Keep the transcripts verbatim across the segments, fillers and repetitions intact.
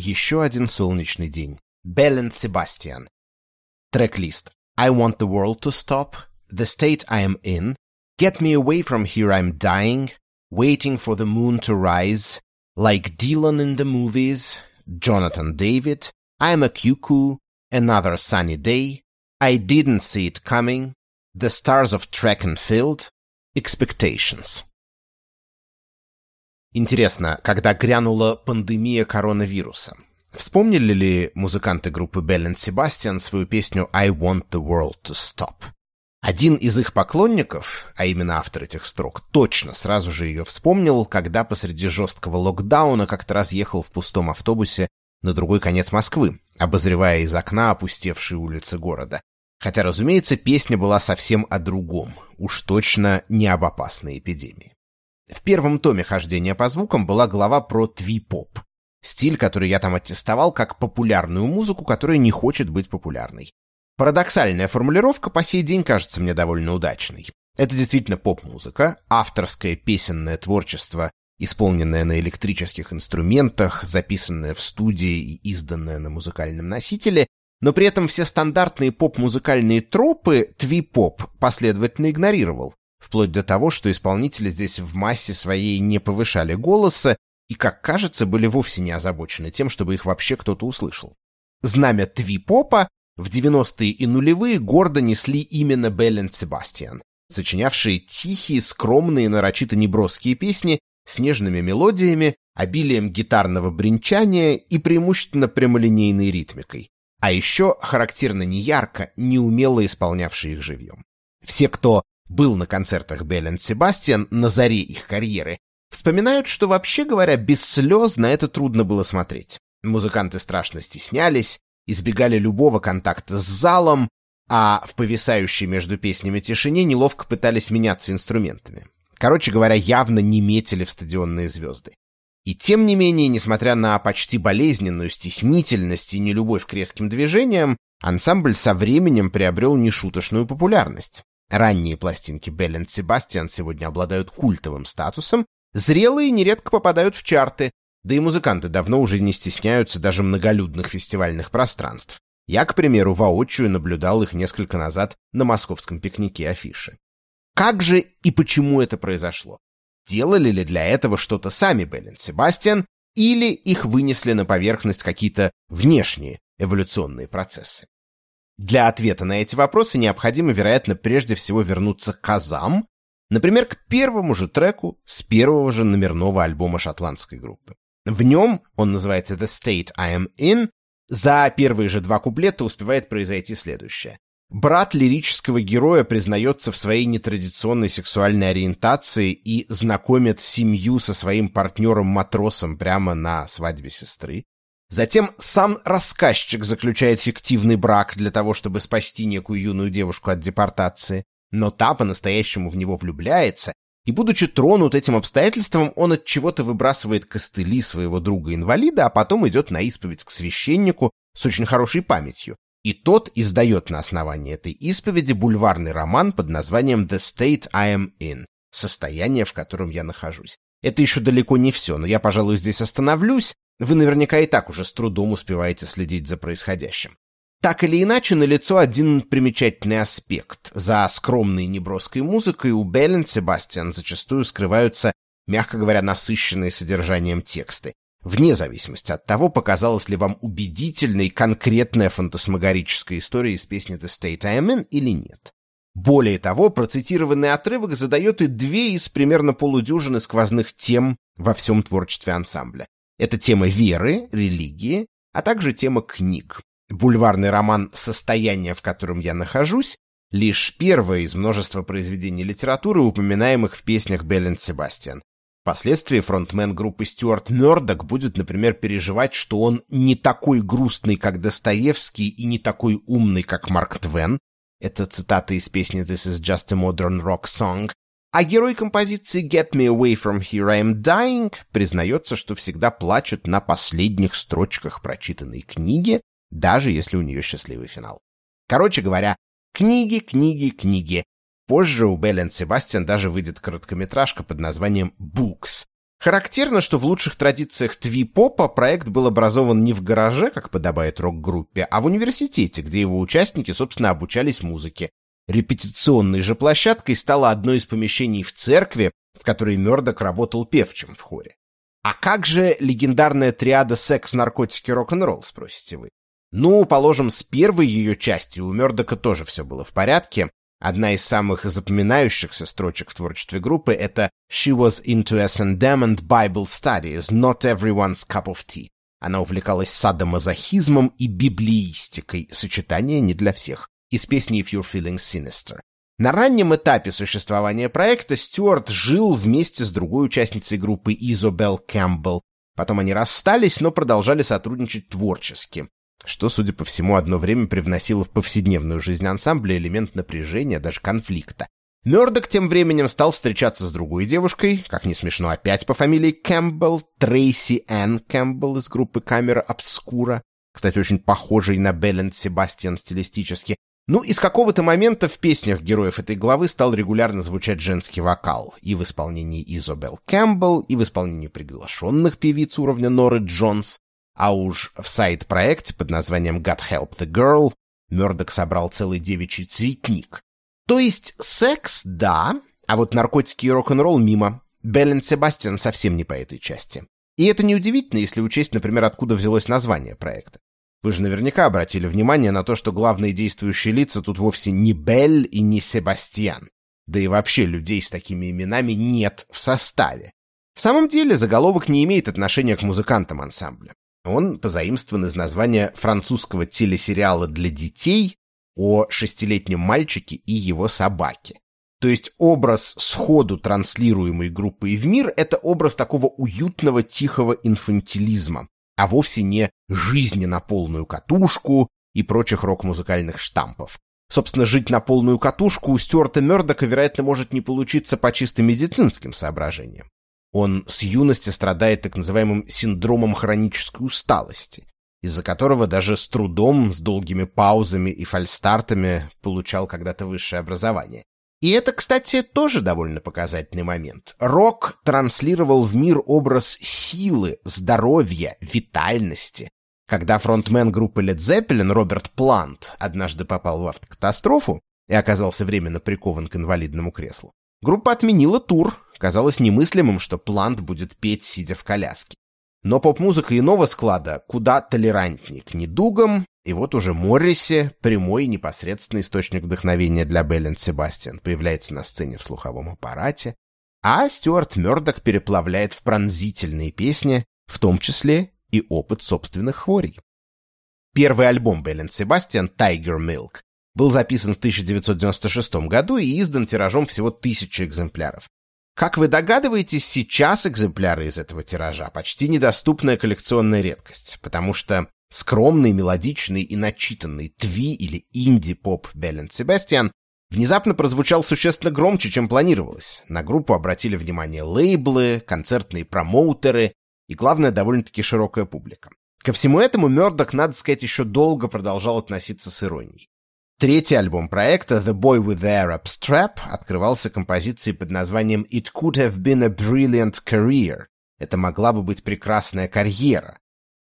еще один солнечный день. Belle and Sebastian. Трек-лист. I want the world to stop. The state I am in. Get me away from here, I'm dying. Waiting for the moon to rise. Like Dylan in the movies. Jonathan David. I'm a cuckoo. Another sunny day. I didn't see it coming. The stars of track and field. Expectations. Интересно, когда грянула пандемия коронавируса, вспомнили ли музыканты группы Belle and Sebastian свою песню «I want the world to stop»? Один из их поклонников, а именно автор этих строк, точно сразу же ее вспомнил, когда посреди жесткого локдауна как-то раз ехал в пустом автобусе на другой конец Москвы, обозревая из окна опустевшие улицы города. Хотя, разумеется, песня была совсем о другом, уж точно не об опасной эпидемии. В первом томе «Хождения по звукам» была глава про тви-поп, стиль, который я там аттестовал как популярную музыку, которая не хочет быть популярной. Парадоксальная формулировка по сей день кажется мне довольно удачной. Это действительно поп-музыка, авторское песенное творчество, исполненное на электрических инструментах, записанное в студии и изданное на музыкальном носителе, но при этом все стандартные поп-музыкальные тропы тви-поп последовательно игнорировал, вплоть до того, что исполнители здесь в массе своей не повышали голоса и, как кажется, были вовсе не озабочены тем, чтобы их вообще кто-то услышал. Знамя тви-попа в девяностые и нулевые гордо несли именно Belle and Sebastian, сочинявшие тихие, скромные, нарочито неброские песни с нежными мелодиями, обилием гитарного бренчания и преимущественно прямолинейной ритмикой, а еще характерно неярко, неумело исполнявшие их живьем. Все, кто был на концертах Belle and Sebastian на заре их карьеры, вспоминают, что, вообще говоря, без слез на это трудно было смотреть. Музыканты страшно стеснялись, избегали любого контакта с залом, а в повисающей между песнями тишине неловко пытались меняться инструментами. Короче говоря, явно не метили в стадионные звезды. И тем не менее, несмотря на почти болезненную стеснительность и нелюбовь к резким движениям, ансамбль со временем приобрел нешуточную популярность. Ранние пластинки Belle and Sebastian сегодня обладают культовым статусом, зрелые нередко попадают в чарты, да и музыканты давно уже не стесняются даже многолюдных фестивальных пространств. Я, к примеру, воочию наблюдал их несколько назад на московском пикнике афиши. Как же и почему это произошло? Делали ли для этого что-то сами Belle and Sebastian, или их вынесли на поверхность какие-то внешние эволюционные процессы? Для ответа на эти вопросы необходимо, вероятно, прежде всего вернуться к азам, например, к первому же треку с первого же номерного альбома шотландской группы. В нем, он называется «The State I Am In», за первые же два куплета успевает произойти следующее. Брат лирического героя признается в своей нетрадиционной сексуальной ориентации и знакомит семью со своим партнером-матросом прямо на свадьбе сестры. Затем сам рассказчик заключает фиктивный брак для того, чтобы спасти некую юную девушку от депортации, но та по-настоящему в него влюбляется, и, будучи тронут этим обстоятельством, он от чего-то выбрасывает костыли своего друга-инвалида, а потом идет на исповедь к священнику с очень хорошей памятью. И тот издает на основании этой исповеди бульварный роман под названием «The State I Am In» — «Состояние, в котором я нахожусь». Это еще далеко не все, но я, пожалуй, здесь остановлюсь. Вы наверняка и так уже с трудом успеваете следить за происходящим. Так или иначе, налицо один примечательный аспект. За скромной неброской музыкой у Belle and Sebastian зачастую скрываются, мягко говоря, насыщенные содержанием тексты, вне зависимости от того, показалась ли вам убедительной конкретная фантасмагорическая история из песни «The State I Am In» или нет. Более того, процитированный отрывок задает и две из примерно полудюжины сквозных тем во всем творчестве ансамбля. Это тема веры, религии, а также тема книг. Бульварный роман «Состояние, в котором я нахожусь» — лишь первое из множества произведений литературы, упоминаемых в песнях Belle and Sebastian. Впоследствии фронтмен группы Стюарт Мёрдок будет, например, переживать, что он не такой грустный, как Достоевский, и не такой умный, как Марк Твен. Это цитата из песни «This is just a modern rock song». А герой композиции «Get me away from here, I am dying» признается, что всегда плачет на последних строчках прочитанной книги, даже если у нее счастливый финал. Короче говоря, книги, книги, книги. Позже у Belle and Sebastian даже выйдет короткометражка под названием «Books». Характерно, что в лучших традициях тви-попа проект был образован не в гараже, как подобает рок-группе, а в университете, где его участники, собственно, обучались музыке. Репетиционной же площадкой стало одно из помещений в церкви, в которой Мёрдок работал певчим в хоре. А как же легендарная триада «Секс, наркотики, рок-н-ролл», спросите вы? Ну, положим, с первой ее частью у Мёрдока тоже все было в порядке. Одна из самых запоминающихся строчек в творчестве группы — это «She was into эс энд эм and Bible studies, not everyone's cup of tea». Она увлекалась садомазохизмом и библеистикой, сочетание не для всех, из песни «If You're Feeling Sinister». На раннем этапе существования проекта Стюарт жил вместе с другой участницей группы Изобел Кэмпбелл. Потом они расстались, но продолжали сотрудничать творчески, что, судя по всему, одно время привносило в повседневную жизнь ансамбля элемент напряжения, даже конфликта. Мёрдок тем временем стал встречаться с другой девушкой, как не смешно, опять по фамилии Кэмпбелл, Трейси Энн Кэмпбелл из группы Камера Обскура, кстати, очень похожей на Белл энд Себастьян стилистически. Ну и с какого-то момента в песнях героев этой главы стал регулярно звучать женский вокал и в исполнении Изобел Кэмпбелл, и в исполнении приглашенных певиц уровня Норы Джонс. А уж в сайд-проекте под названием God Help the Girl Мёрдок собрал целый девичий цветник. То есть секс — да, а вот наркотики и рок-н-ролл — мимо. Белл энд Себастьян совсем не по этой части. И это неудивительно, если учесть, например, откуда взялось название проекта. Вы же наверняка обратили внимание на то, что главные действующие лица тут вовсе не Белл и не Себастьян. Да и вообще людей с такими именами нет в составе. В самом деле заголовок не имеет отношения к музыкантам ансамбля. Он позаимствован из названия французского телесериала для детей о шестилетнем мальчике и его собаке. То есть образ, сходу транслируемый группой в мир, это образ такого уютного тихого инфантилизма, а вовсе не жизни на полную катушку и прочих рок-музыкальных штампов. Собственно, жить на полную катушку у Стюарта Мёрдока, вероятно, может не получиться по чисто медицинским соображениям. Он с юности страдает так называемым синдромом хронической усталости, из-за которого даже с трудом, с долгими паузами и фальстартами получал когда-то высшее образование. И это, кстати, тоже довольно показательный момент. Рок транслировал в мир образ силы, здоровья, витальности. Когда фронтмен группы Led Zeppelin Роберт Плант однажды попал в автокатастрофу и оказался временно прикован к инвалидному креслу, группа отменила тур. Казалось немыслимым, что Плант будет петь, сидя в коляске. Но поп-музыка иного склада куда толерантнее к недугам, и вот уже Морриси, прямой и непосредственный источник вдохновения для Белл энд Себастьян, появляется на сцене в слуховом аппарате, а Стюарт Мёрдок переплавляет в пронзительные песни, в том числе и опыт собственных хворей. Первый альбом Белл энд Себастьян «Tiger Milk» был записан в тысяча девятьсот девяносто шестом году и издан тиражом всего тысячи экземпляров. Как вы догадываетесь, сейчас экземпляры из этого тиража почти недоступная коллекционная редкость, потому что скромный, мелодичный и начитанный тви или инди-поп Белл энд Себастьян внезапно прозвучал существенно громче, чем планировалось. На группу обратили внимание лейблы, концертные промоутеры и, главное, довольно-таки широкая публика. Ко всему этому Мёрдок, надо сказать, еще долго продолжал относиться с иронией. Третий альбом проекта «The Boy with the Arab Strap» открывался композицией под названием «It could have been a brilliant career». Это могла бы быть прекрасная карьера.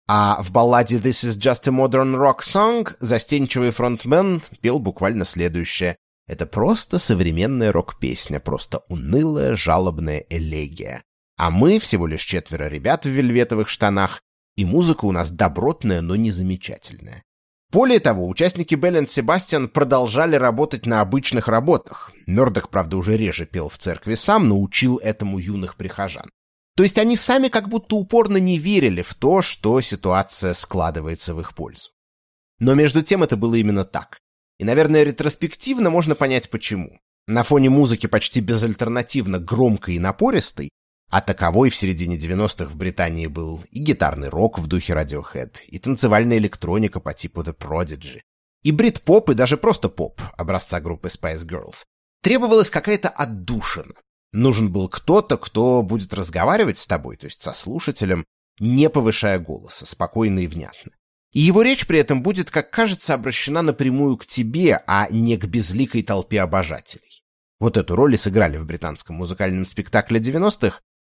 А в балладе «This is just a modern rock song» застенчивый фронтмен пел буквально следующее. Это просто современная рок-песня, просто унылая, жалобная элегия. А мы всего лишь четверо ребят в вельветовых штанах, и музыка у нас добротная, но не замечательная. Более того, участники Белл энд Себастьян продолжали работать на обычных работах. Мёрдок, правда, уже реже пел в церкви сам, но учил этому юных прихожан. То есть они сами как будто упорно не верили в то, что ситуация складывается в их пользу. Но между тем это было именно так. И, наверное, ретроспективно можно понять почему. На фоне музыки почти безальтернативно громкой и напористой, а таковой в середине девяностых в Британии был и гитарный рок в духе Radiohead, и танцевальная электроника по типу The Prodigy, и брит-поп, и даже просто поп образца группы Spice Girls. Требовалась какая-то отдушина. Нужен был кто-то, кто будет разговаривать с тобой, то есть со слушателем, не повышая голоса, спокойно и внятно. И его речь при этом будет, как кажется, обращена напрямую к тебе, а не к безликой толпе обожателей. Вот эту роль и сыграли в британском музыкальном спектакле девяностых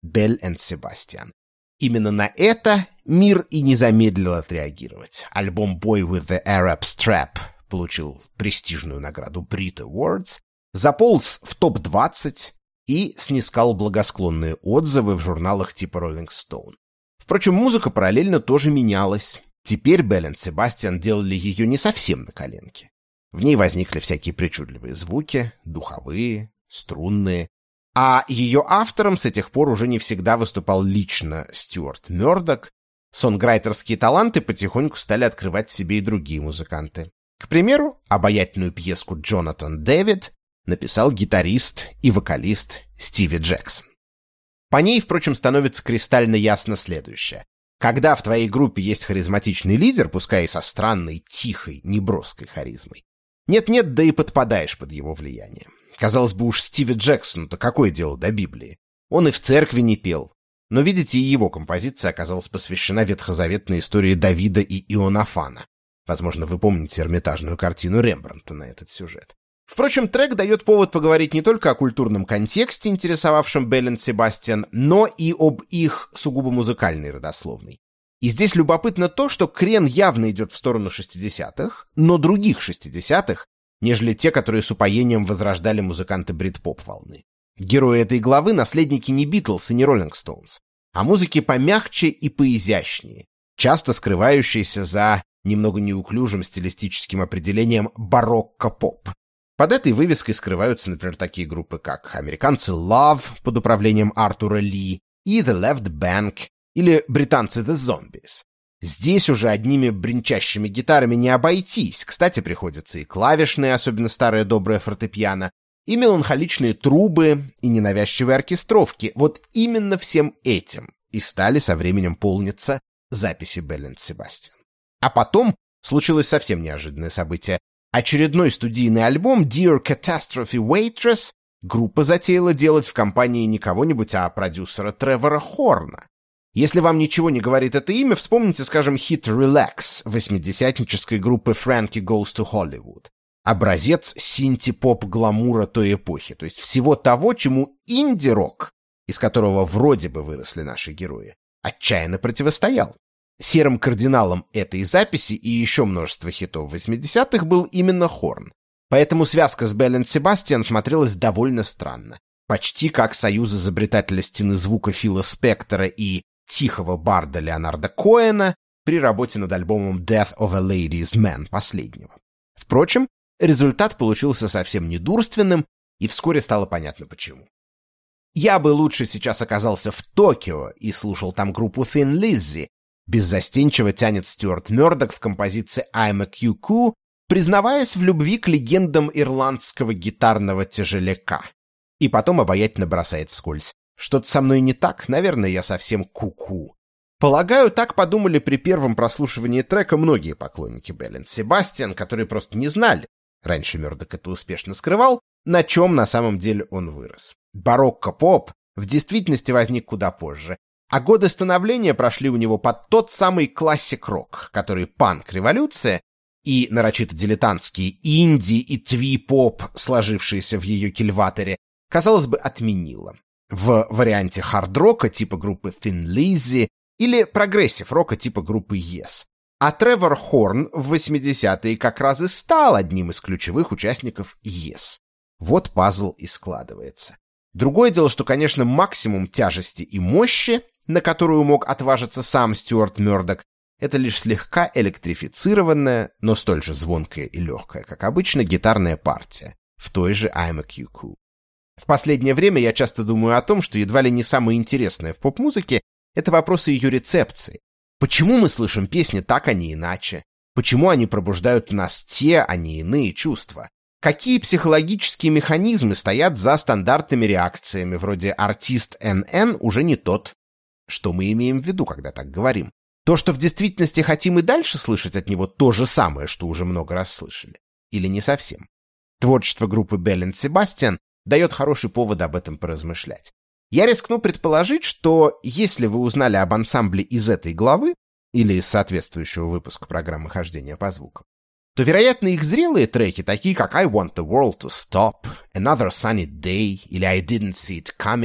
Belle and Sebastian. Именно на это мир и не замедлил отреагировать. Альбом Boy with the Arab Strap получил престижную награду Brit Awards, заполз в топ двадцать и снискал благосклонные отзывы в журналах типа Rolling Stone. Впрочем, музыка параллельно тоже менялась. Теперь Belle and Sebastian делали ее не совсем на коленке. В ней возникли всякие причудливые звуки, духовые, струнные. А ее автором с этих пор уже не всегда выступал лично Стюарт Мёрдок. Сонграйтерские таланты потихоньку стали открывать в себе и другие музыканты. К примеру, обаятельную пьеску «Джонатан Дэвид» написал гитарист и вокалист Стиви Джексон. По ней, впрочем, становится кристально ясно следующее. Когда в твоей группе есть харизматичный лидер, пускай и со странной, тихой, неброской харизмой, нет-нет, да и подпадаешь под его влияние. Казалось бы, уж Стиви Джексону-то какое дело до Библии? Он и в церкви не пел. Но, видите, и его композиция оказалась посвящена ветхозаветной истории Давида и Иоаннафана. Возможно, вы помните эрмитажную картину Рембрандта на этот сюжет. Впрочем, трек дает повод поговорить не только о культурном контексте, интересовавшем Belle and Sebastian, но и об их сугубо музыкальной родословной. И здесь любопытно то, что крен явно идет в сторону шестидесятых, но других шестидесятых, нежели те, которые с упоением возрождали музыканты брит-поп-волны. Герои этой главы — наследники не Битлз и не Роллинг Стоунс, а музыки помягче и поизящнее, часто скрывающиеся за немного неуклюжим стилистическим определением барокко-поп. Под этой вывеской скрываются, например, такие группы, как американцы Love под управлением Артура Ли и The Left Bank или британцы The Zombies. Здесь уже одними бренчащими гитарами не обойтись. Кстати, приходится и клавишные, особенно старое доброе фортепиано, и меланхоличные трубы, и ненавязчивые оркестровки. Вот именно всем этим и стали со временем полниться записи Belle and Sebastian. А потом случилось совсем неожиданное событие. Очередной студийный альбом Dear Catastrophe Waitress группа затеяла делать в компании не кого-нибудь, а продюсера Тревора Хорна. Если вам ничего не говорит это имя, вспомните, скажем, хит «Relax» восьмидесятнической группы Frankie Goes to Hollywood. Образец синти-поп-гламура той эпохи, то есть всего того, чему инди-рок, из которого вроде бы выросли наши герои, отчаянно противостоял. Серым кардиналом этой записи и еще множество хитов восьмидесятых был именно Хорн. Поэтому связка с Belle and Sebastian смотрелась довольно странно. Почти как союз изобретателя стены звука Фила Спектора и тихого барда Леонарда Коэна при работе над альбомом Death of a Ladies Man последнего. Впрочем, результат получился совсем недурственным, и вскоре стало понятно почему. Я бы лучше сейчас оказался в Токио и слушал там группу Thin Lizzy, беззастенчиво тянет Стюарт Мёрдок в композиции I'm a Q Q, признаваясь в любви к легендам ирландского гитарного тяжеляка. И потом обаятельно бросает вскользь. Что-то со мной не так, наверное, я совсем ку-ку. Полагаю, так подумали при первом прослушивании трека многие поклонники Belle and Sebastian, которые просто не знали, раньше Мёрдок это успешно скрывал, на чем на самом деле он вырос. Барокко-поп в действительности возник куда позже, а годы становления прошли у него под тот самый классик-рок, который панк-революция и нарочито дилетантские инди и тви-поп, сложившиеся в ее кильваторе, казалось бы, отменила. В варианте хард-рока типа группы Thin Lizzy или прогрессив-рока типа группы Yes. А Тревор Хорн в восьмидесятые как раз и стал одним из ключевых участников Yes. Вот пазл и складывается. Другое дело, что, конечно, максимум тяжести и мощи, на которую мог отважиться сам Стюарт Мёрдок, это лишь слегка электрифицированная, но столь же звонкая и легкая, как обычно, гитарная партия в той же I'm a Q Q. В последнее время я часто думаю о том, что едва ли не самое интересное в поп-музыке — это вопросы ее рецепции. Почему мы слышим песни так, а не иначе? Почему они пробуждают в нас те, а не иные чувства? Какие психологические механизмы стоят за стандартными реакциями, вроде «артист эн эн уже не тот»? Что мы имеем в виду, когда так говорим? То, что в действительности хотим и дальше слышать от него, то же самое, что уже много раз слышали? Или не совсем? Творчество группы Belle and Sebastian дает хороший повод об этом поразмышлять. Я рискну предположить, что если вы узнали об ансамбле из этой главы или из соответствующего выпуска программы хождения по звукам, то, вероятно, их зрелые треки, такие как I Want the World to Stop, Another Sunny Day или I Didn't See It Coming,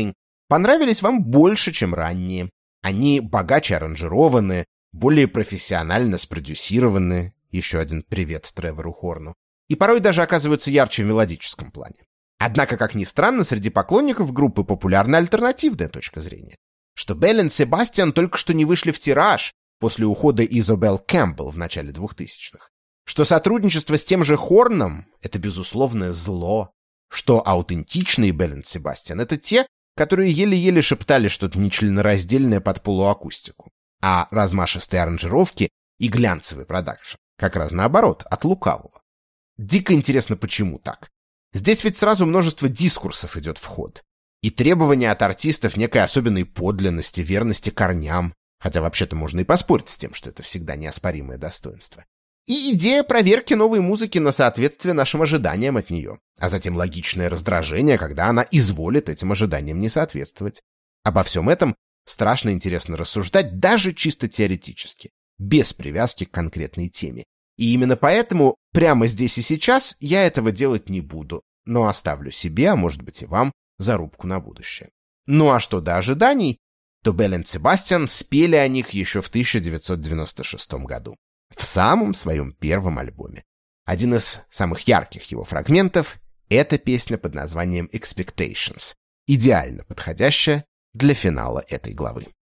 понравились вам больше, чем ранние. Они богаче аранжированы, более профессионально спродюсированы, еще один привет Тревору Хорну, и порой даже оказываются ярче в мелодическом плане. Однако, как ни странно, среди поклонников группы популярна альтернативная точка зрения, что Белл и Себастьян только что не вышли в тираж после ухода Изабелл Кэмпбелл в начале двухтысячных, что сотрудничество с тем же Хорном — это безусловное зло, что аутентичные Белл и Себастьян — это те, которые еле-еле шептали что-то нечленораздельное под полуакустику, а размашистые аранжировки и глянцевый продакшн как раз наоборот, от лукавого. Дико интересно, почему так. Здесь ведь сразу множество дискурсов идет в ход. И требования от артистов некой особенной подлинности, верности корням, хотя вообще-то можно и поспорить с тем, что это всегда неоспоримое достоинство. И идея проверки новой музыки на соответствие нашим ожиданиям от нее, а затем логичное раздражение, когда она изволит этим ожиданиям не соответствовать. Обо всем этом страшно интересно рассуждать даже чисто теоретически, без привязки к конкретной теме. И именно поэтому прямо здесь и сейчас я этого делать не буду, но оставлю себе, а может быть и вам, зарубку на будущее. Ну а что до ожиданий, то Белл и Себастьян спели о них еще в тысяча девятьсот девяносто шестом году, в самом своем первом альбоме. Один из самых ярких его фрагментов — это песня под названием «Expectations», идеально подходящая для финала этой главы.